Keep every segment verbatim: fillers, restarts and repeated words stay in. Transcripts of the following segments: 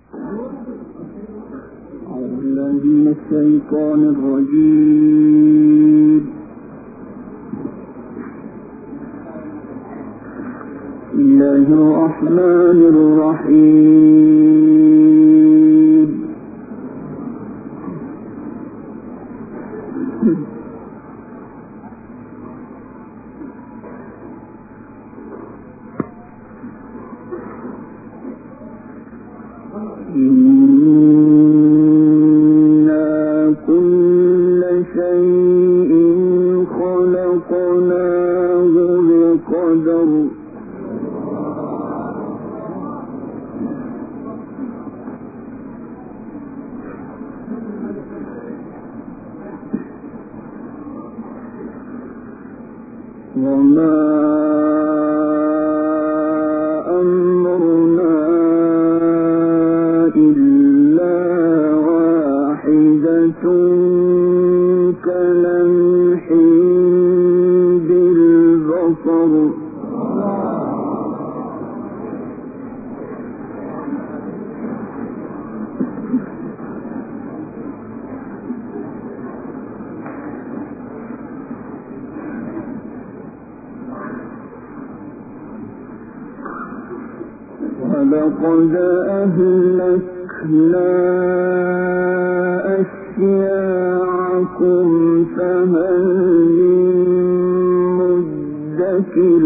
من الشيطان الرجيم. بسم الله الرحمن الرحيم. وما أمرنا إلا واحدة كلمح بالبصر. ولقد أهلكنا أشياعكم فهل من مدكر.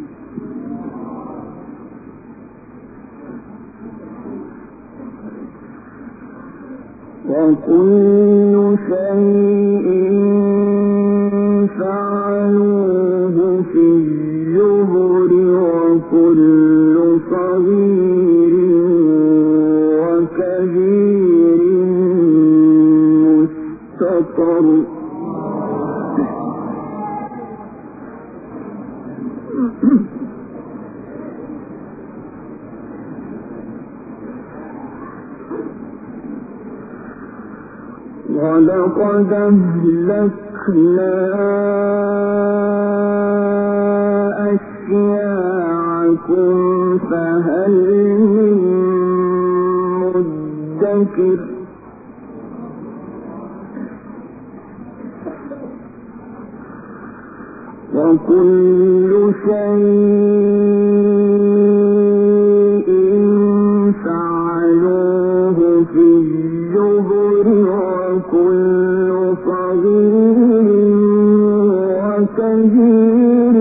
وكل شيء فعلوه في الزبر وكل صغير وكبير مستقر. ولقد أهلكنا أشياعكم فهل من مدكر. وكل شيء فعلوه في الزبر وكل صغير وكبير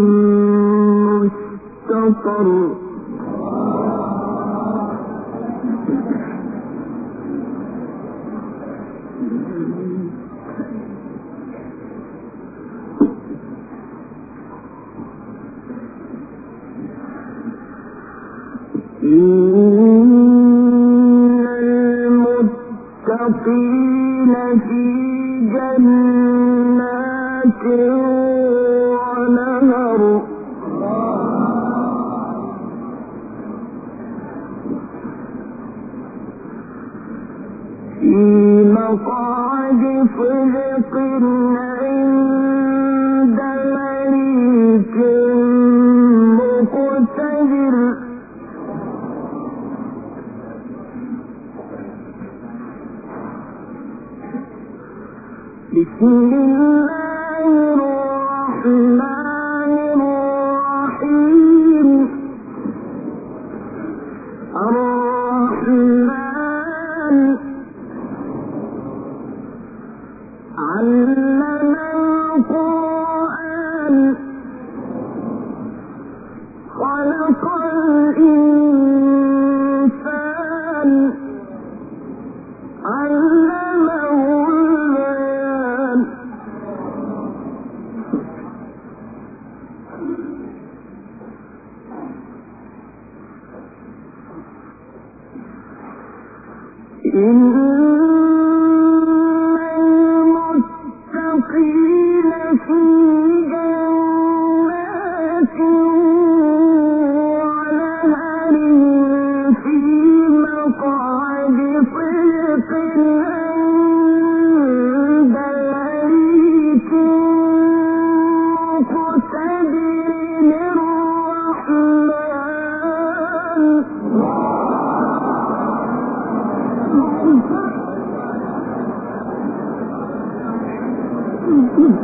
مستقر. إن المتقين في جنات ونهر. في مقعد صدق عند مليك مقتدر. بسم الله الرحمن الرحيم. الرحمن علم القرآن خلق الإنسان علمه البيان. إن المتقين في جنات ونهر في مقعد صدق عند مليك مقتدر الرحمن.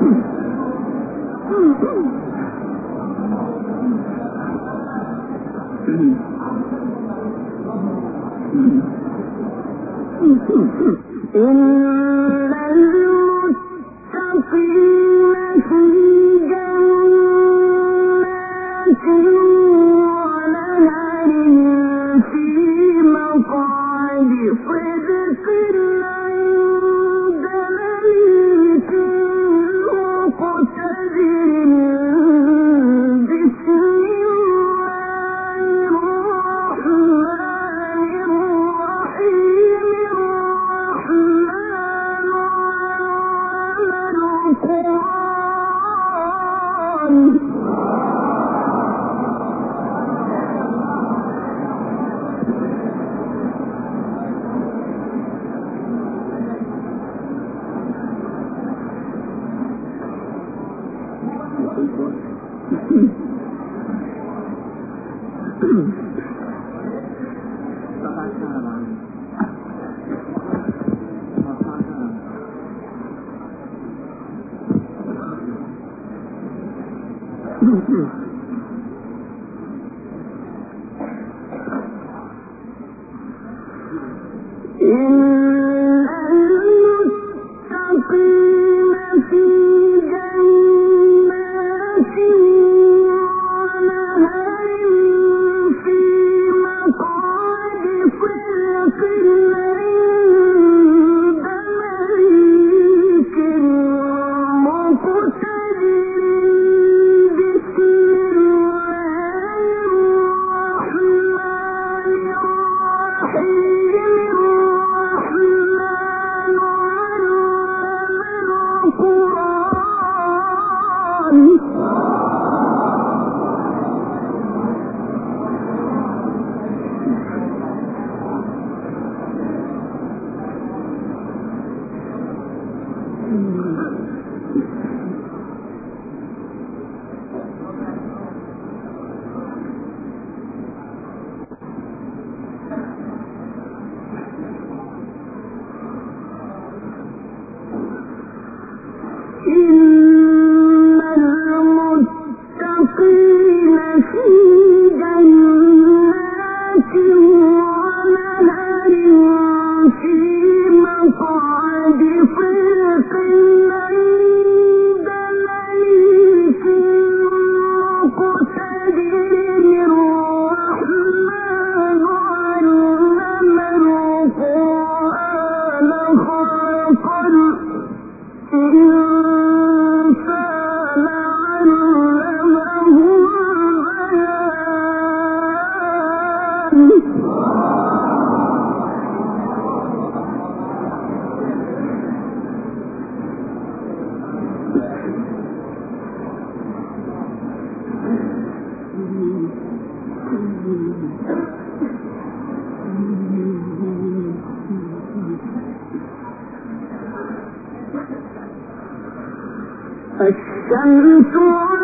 الشمس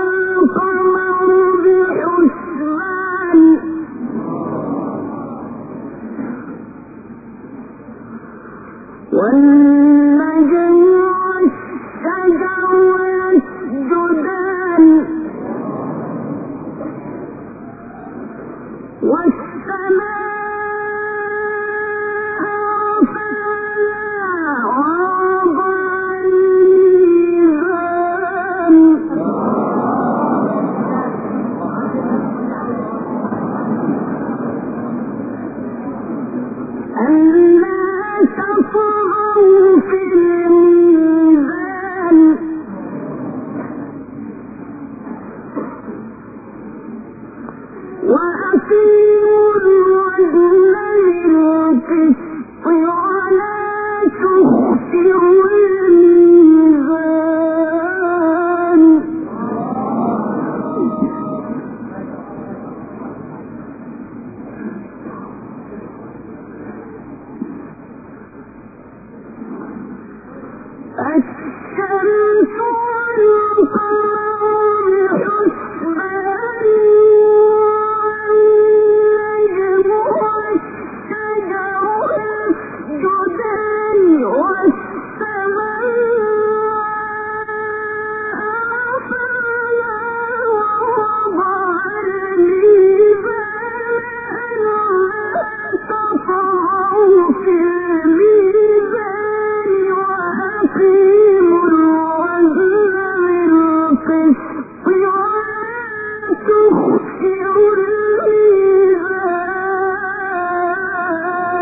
والقمر بحسبان والنجم والشجر يسجدان والسماء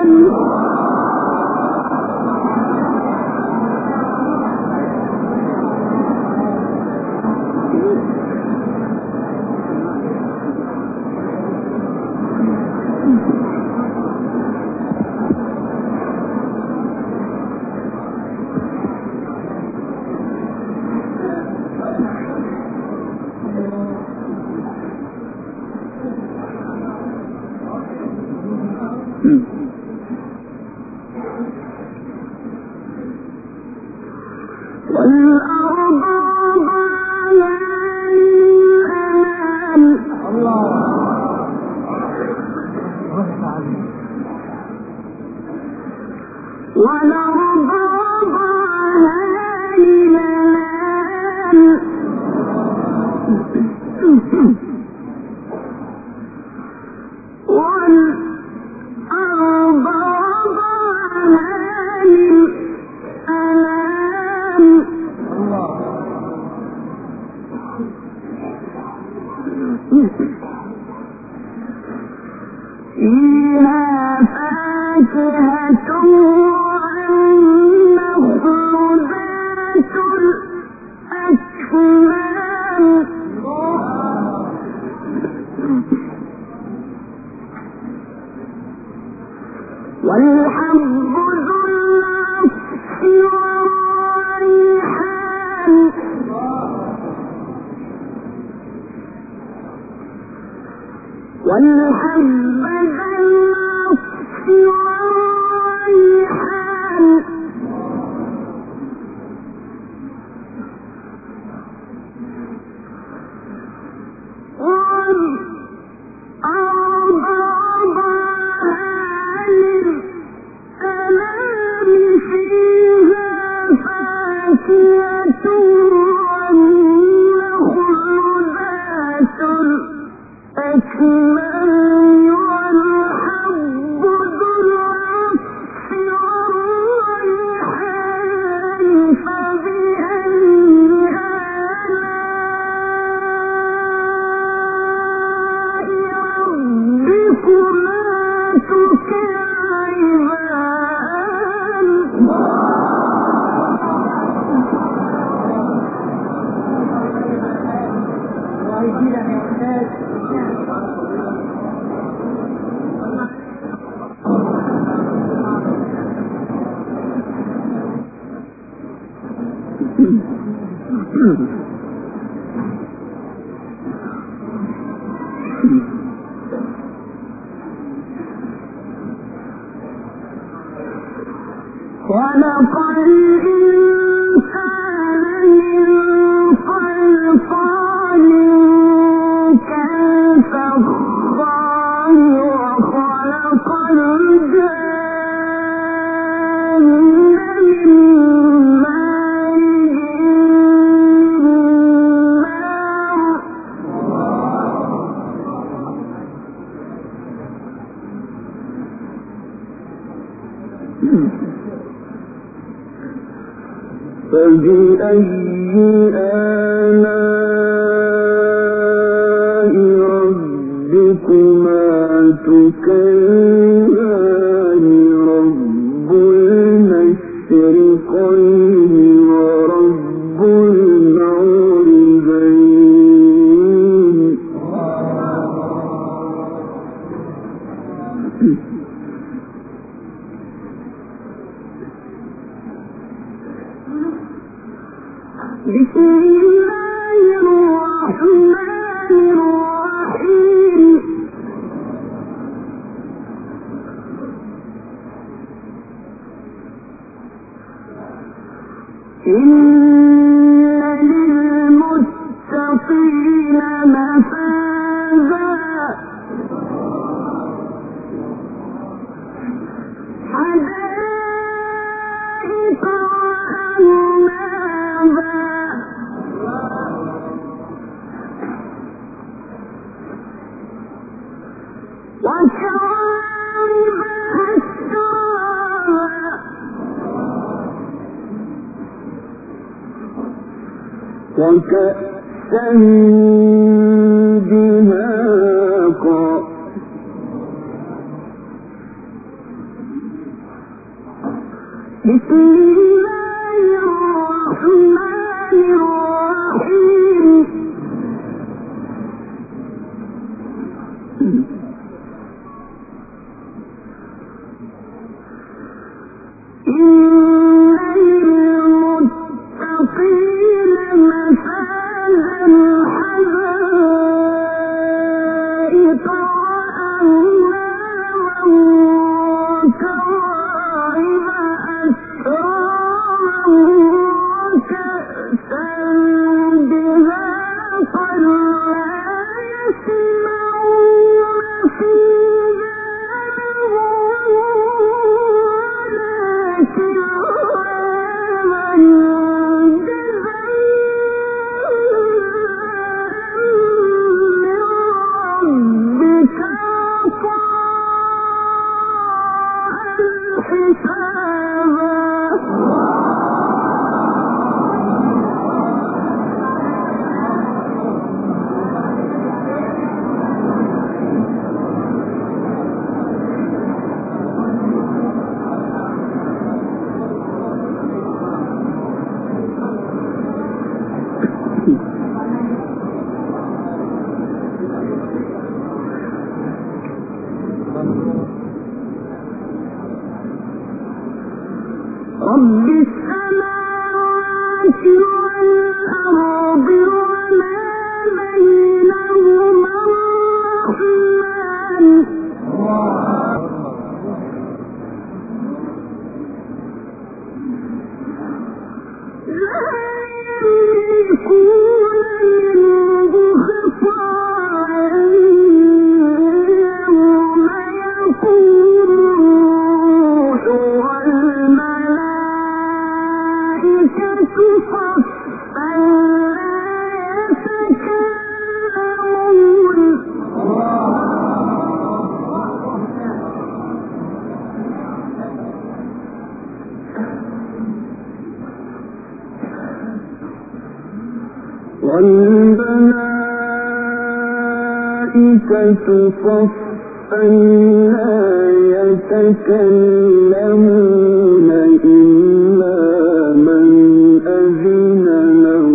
وكأسا دهاقا بسم الله الرحمن الرحيم إن للمتقين مفازا حدائق وأعنابا وكواعب أترابا وكأسا دهاقا لا يسمعون فيها رب السماوات والأرض وما بينهما الرحمن لا يملكون منه خطابا يوم يقوم الروح والملائكة صفا لا يتكلمون والملائكة صفا لا يتكلمون إلا من أذن له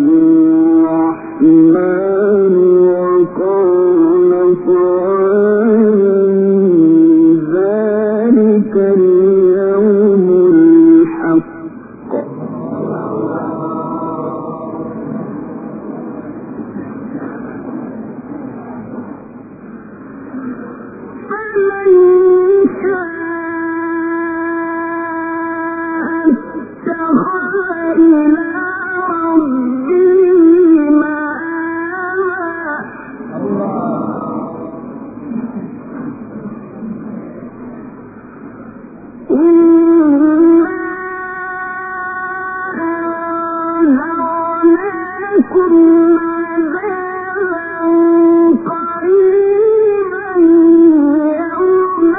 الرحمن وقال صوابا ذلك اليوم الحق فمن شاء اتخذ إلى ربه مآبا إنا أنذرناكم عذابا قريبا يوم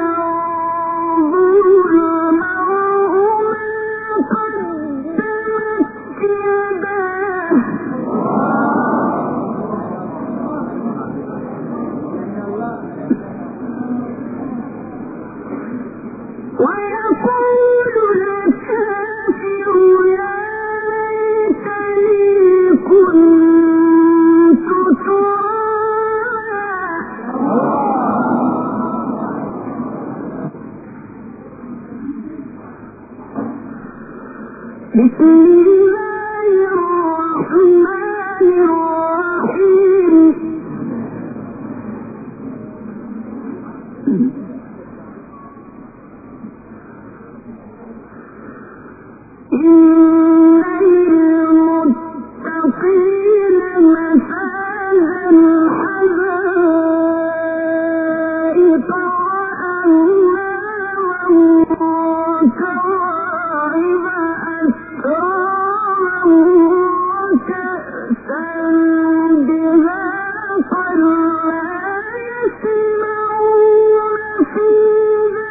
ينظر المرء ما قدمت يداه ويقول الكافر يا ليتني كنت ترابا بسم الله الرحمن الرحيم إن للمتقين مفازا حدائق وأعنابا وكواعب أترابا وكأسا دهاقا لا يسمعون فيها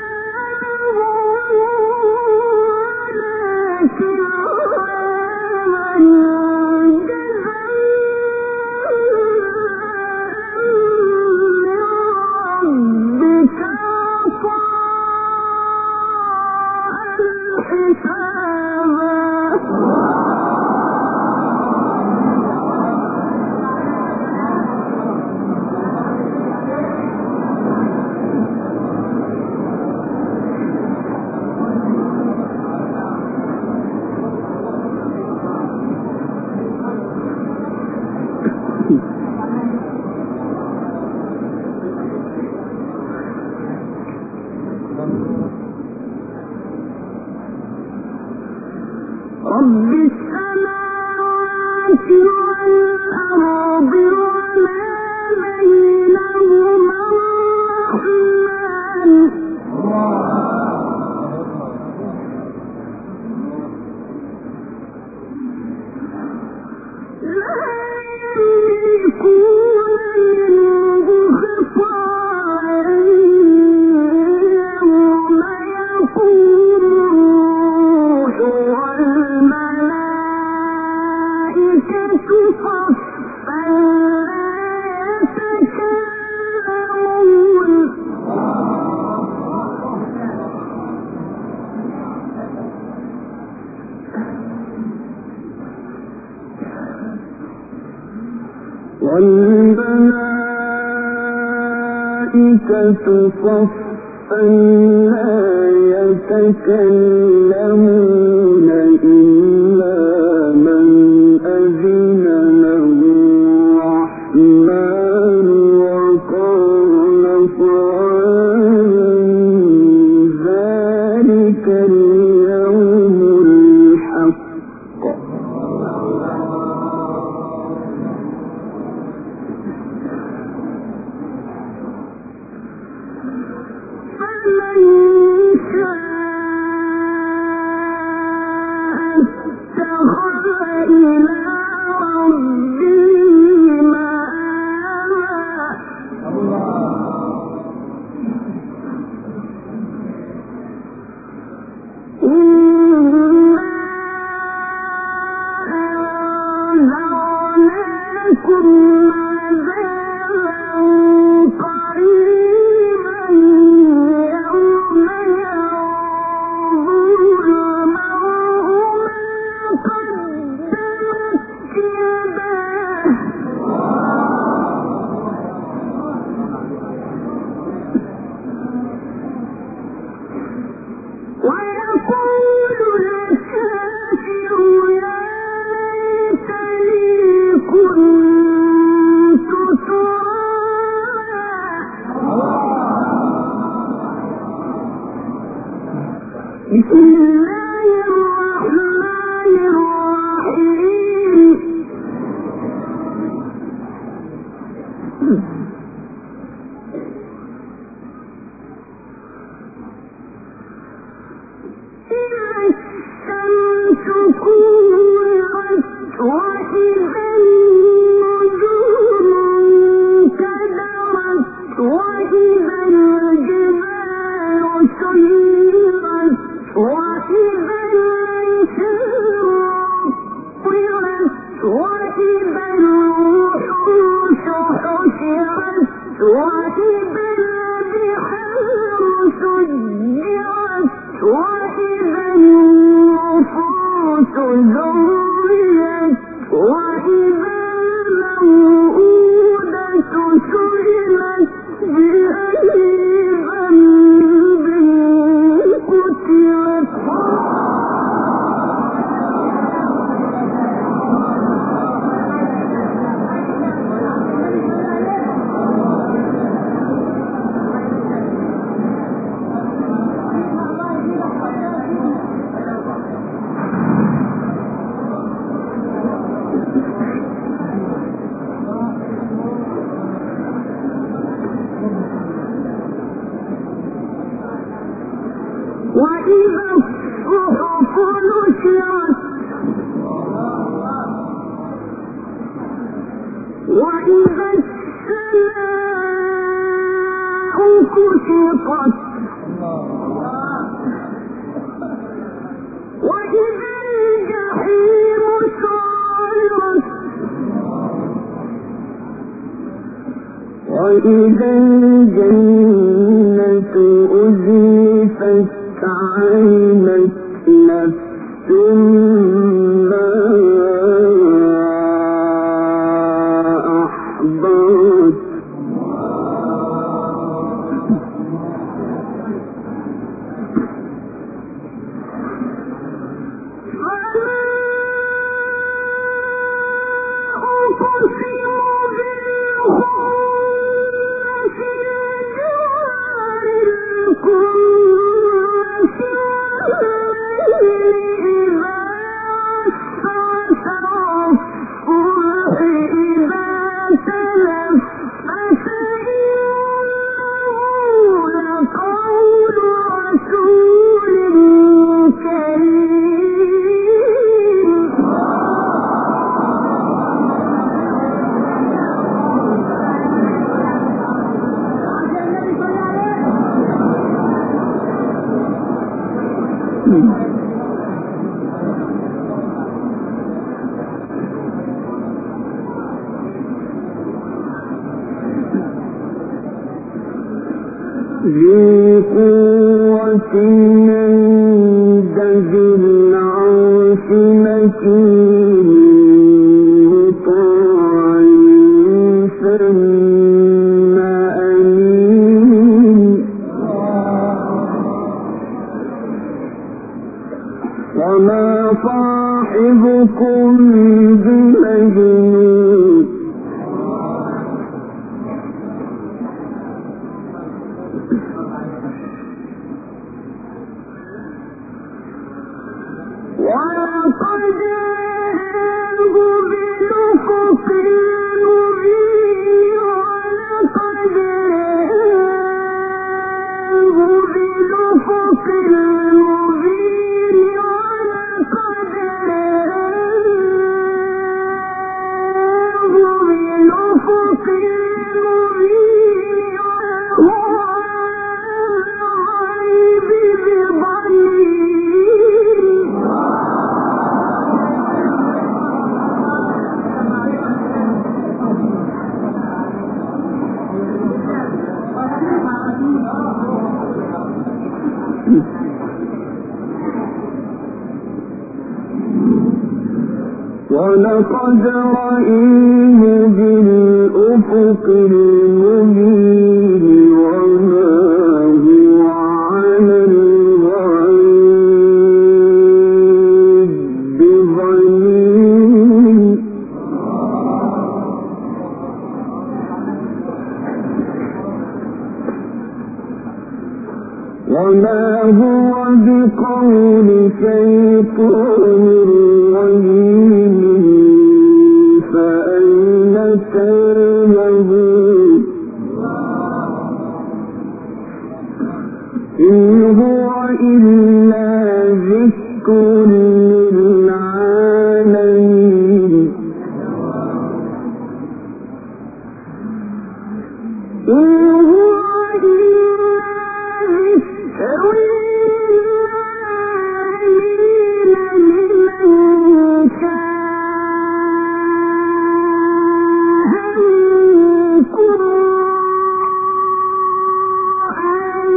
رب السماوات والأرض وما بينهما الرحمن لا يملكون منه خطابا يوم يقوم الروح والملائكة صفا لا يتكلمون والملائكة صفا لا يتكلمون إلا من أذن له الرحمن وقال صوابا ذلك اليوم الحق فمن شاء اتخذ إلى ربه مآبا إنا أنذرناكم عذابا قريبا يوم ينظر المرء ما قدمت يداه ويقول الكافر يا ليتني كنت ترابا بسم الله الرحمن الرحيم إذا الشمس كورت وإذا النجوم انكدرت وإذا الجبال سيرت وإذا العشار طلت وإذا الوحوش حشرت وإذا البحار سجرت وإذا النفوس زوجت وإذا الموءودة سئلت بأي ذنب قتلت وإذا الصحف نشرت وإذا السماء كشطت وإذا الجحيم سعرت وإذا الجنة أزلفت علمت نفس ما أحضرت الكنس والليل إذا ذي قوة عند ذي العرش مكين مطاع ثم أمين وما صاحبكم بمجنون ولقد جاءه بالأفق المبين ولقد جاءه بالأفق المبين ولقد جاءه بالأفق المبين وهو الغيب بضنين ولقد رأيه بالأفق المبين وما هو على الغيب بضنين وما هو بقول شيطان رجيم فأين تذهبون إن هو إلا ذكر للعالمين إن هو إلا ذكر للعالمين لمن شاء منكم أن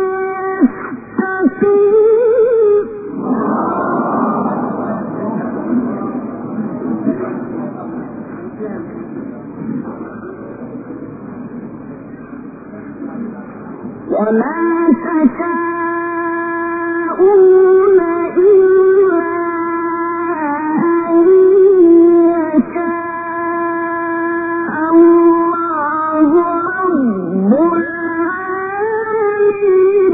يستقيم وما تشاءون إلا أن يشاء الله رب العالمين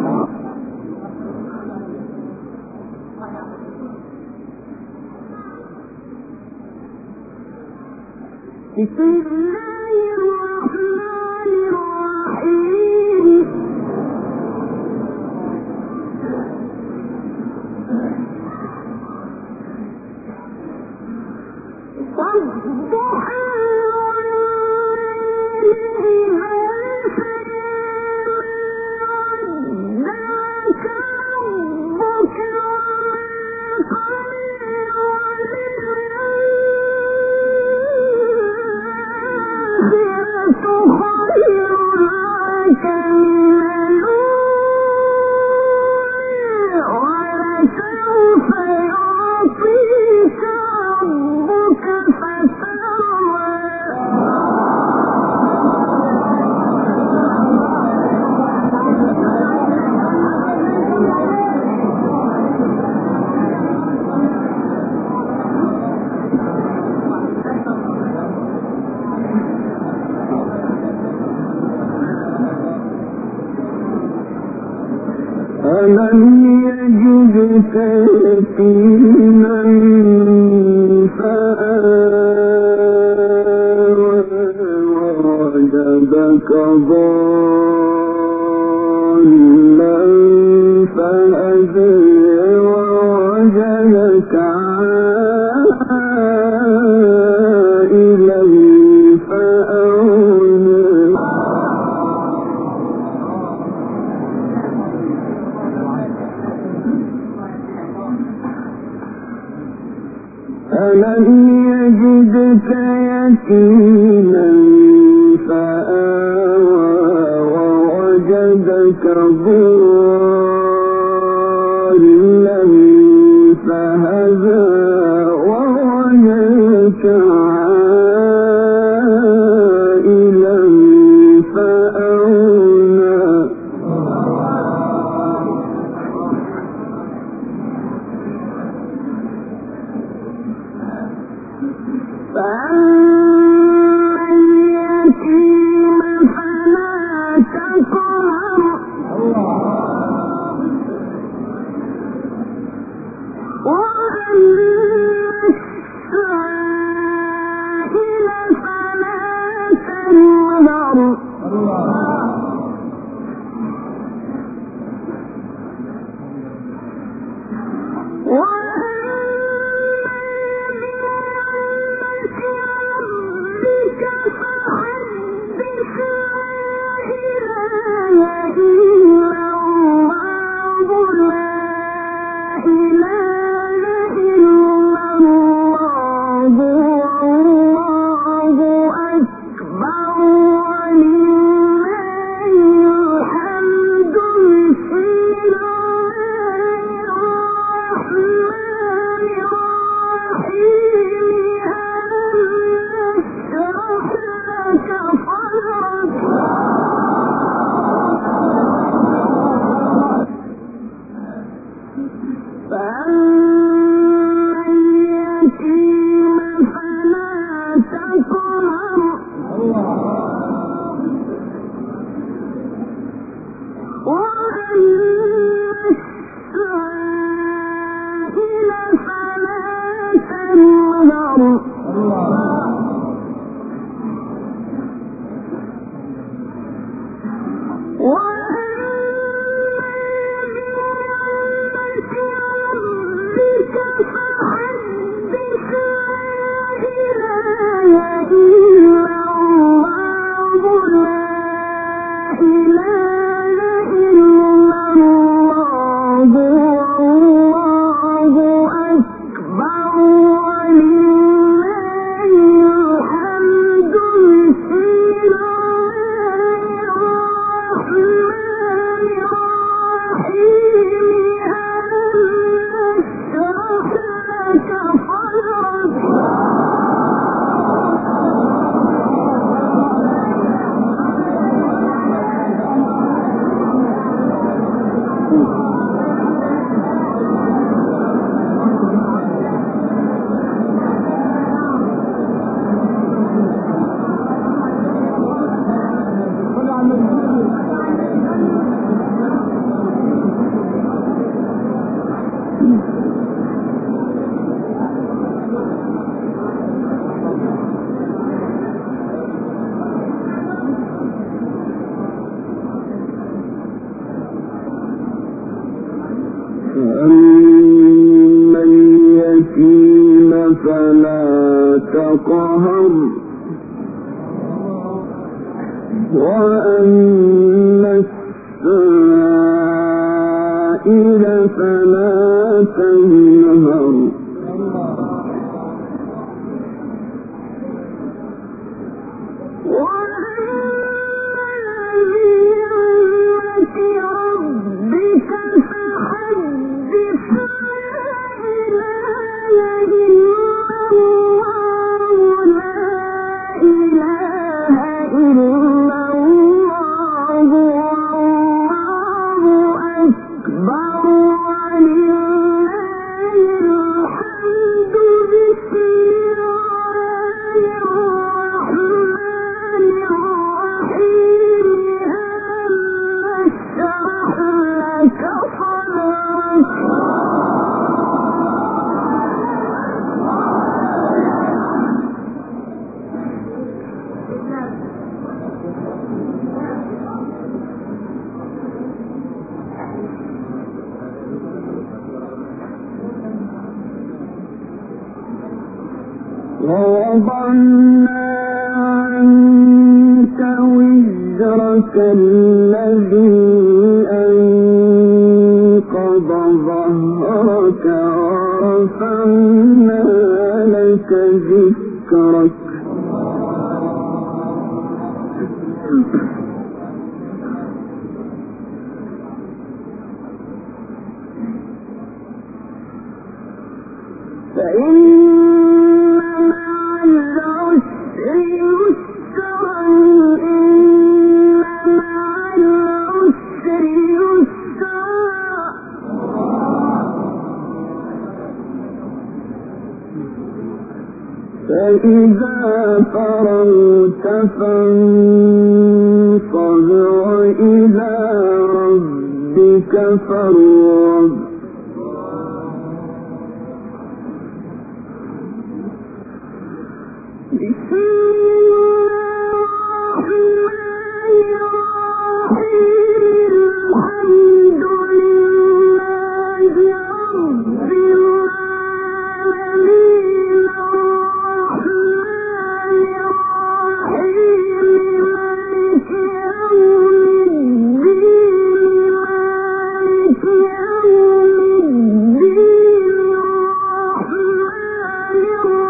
بسم الله الرحمن الرحيم والضحى والليل إذا سجى ودعك ربك والآخرة خير لك من الأولى ولسوف يعطيك ربك فترضى ألم يجدك يتيما فآوى ووجدك ضالا فهدى ووجدك عائلا فأغنى ألم يجدك يتيما فآوى ووجدك ضالا فهدى ووجدك عائلا فأغنى فأما اليتيم فلا تقهر وأما السائل فلا تنهر فأما اليتيم فلا تقهر وأما السائل فلا تنهر ووضعنا عنك وزرك الذي أنقض ظهرك ورفعنا لك ذكرك فإن مع العسر يسرا إن مع العسر يسرا فإذا فرغت فانصب وإلى ربك فارغب بسم الله الرحمن الرحيم الحمد لله رب العالمين الرحمن الرحيم مالك يوم الدين مالك يوم الدين الرحمن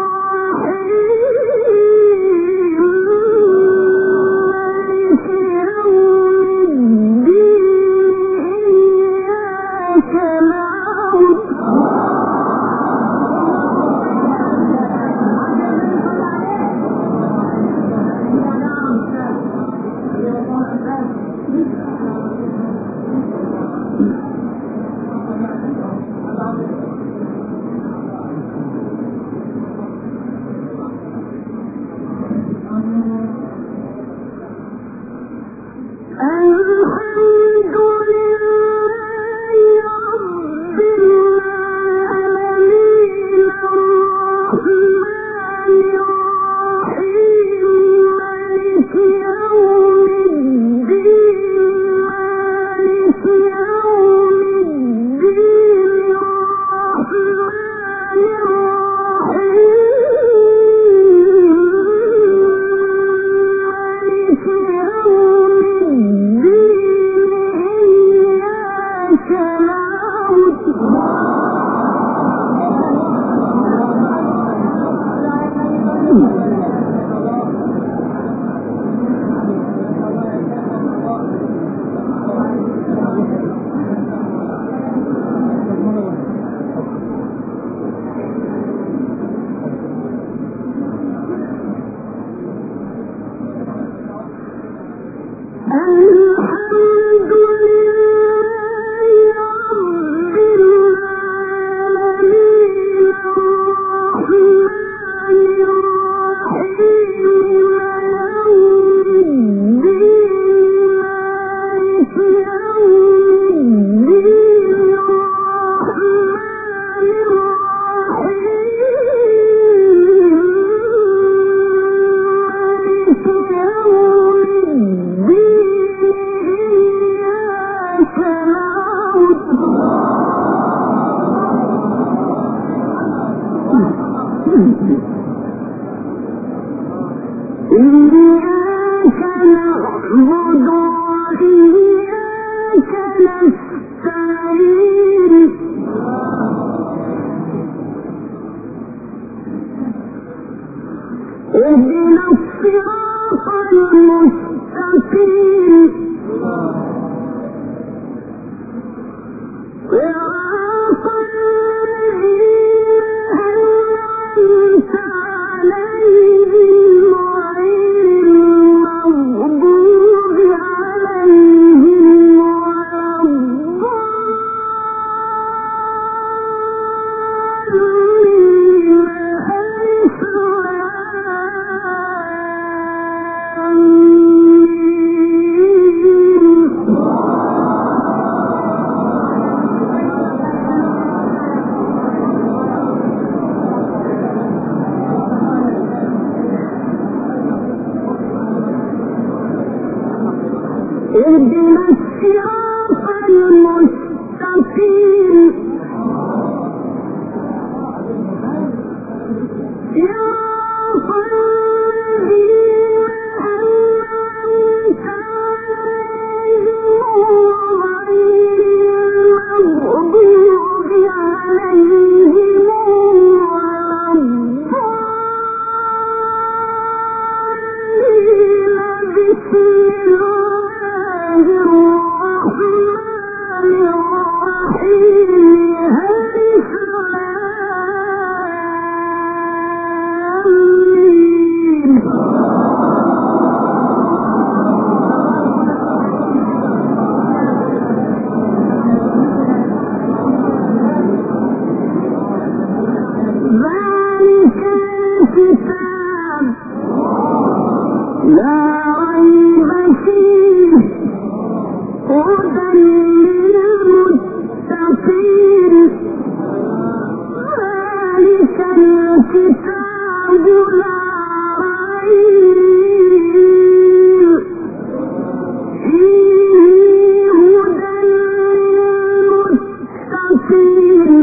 إياك نعبد وإياك نستعين اهدنا الصراط المستقيم صراط الذين أنعمت عليهم غير المغضوب عليهم ولا الضالين ألف اهدنا الصراط المستقيم صراط الذين أنعمت عليهم غير المغضوب عليهم ولا الضالين ذلك الكتاب لا ريب فيه هدى للمتقين ذلك الكتاب لا ريب فيه هدى للمتقين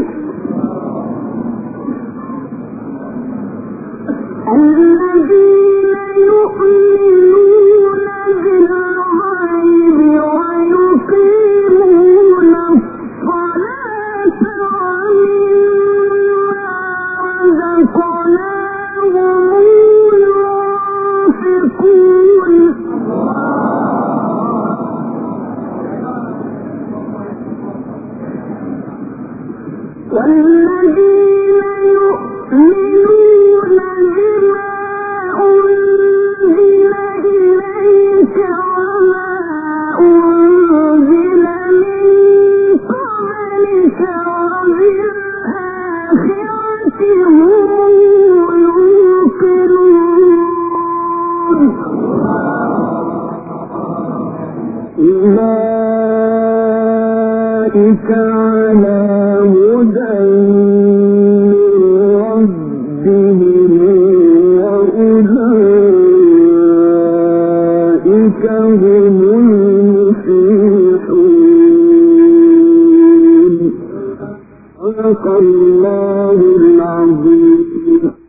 الذين يؤمنون بالغيب ويقيمون الصلاة ومما رزقناهم ينفقون والذين يؤمنون بما أنزل إليك وما أنزل من قبلك وبالآخرة هم يوقنون أولئك على هدى ربهم وأولئك هم المفلحون صدق الله العظيم.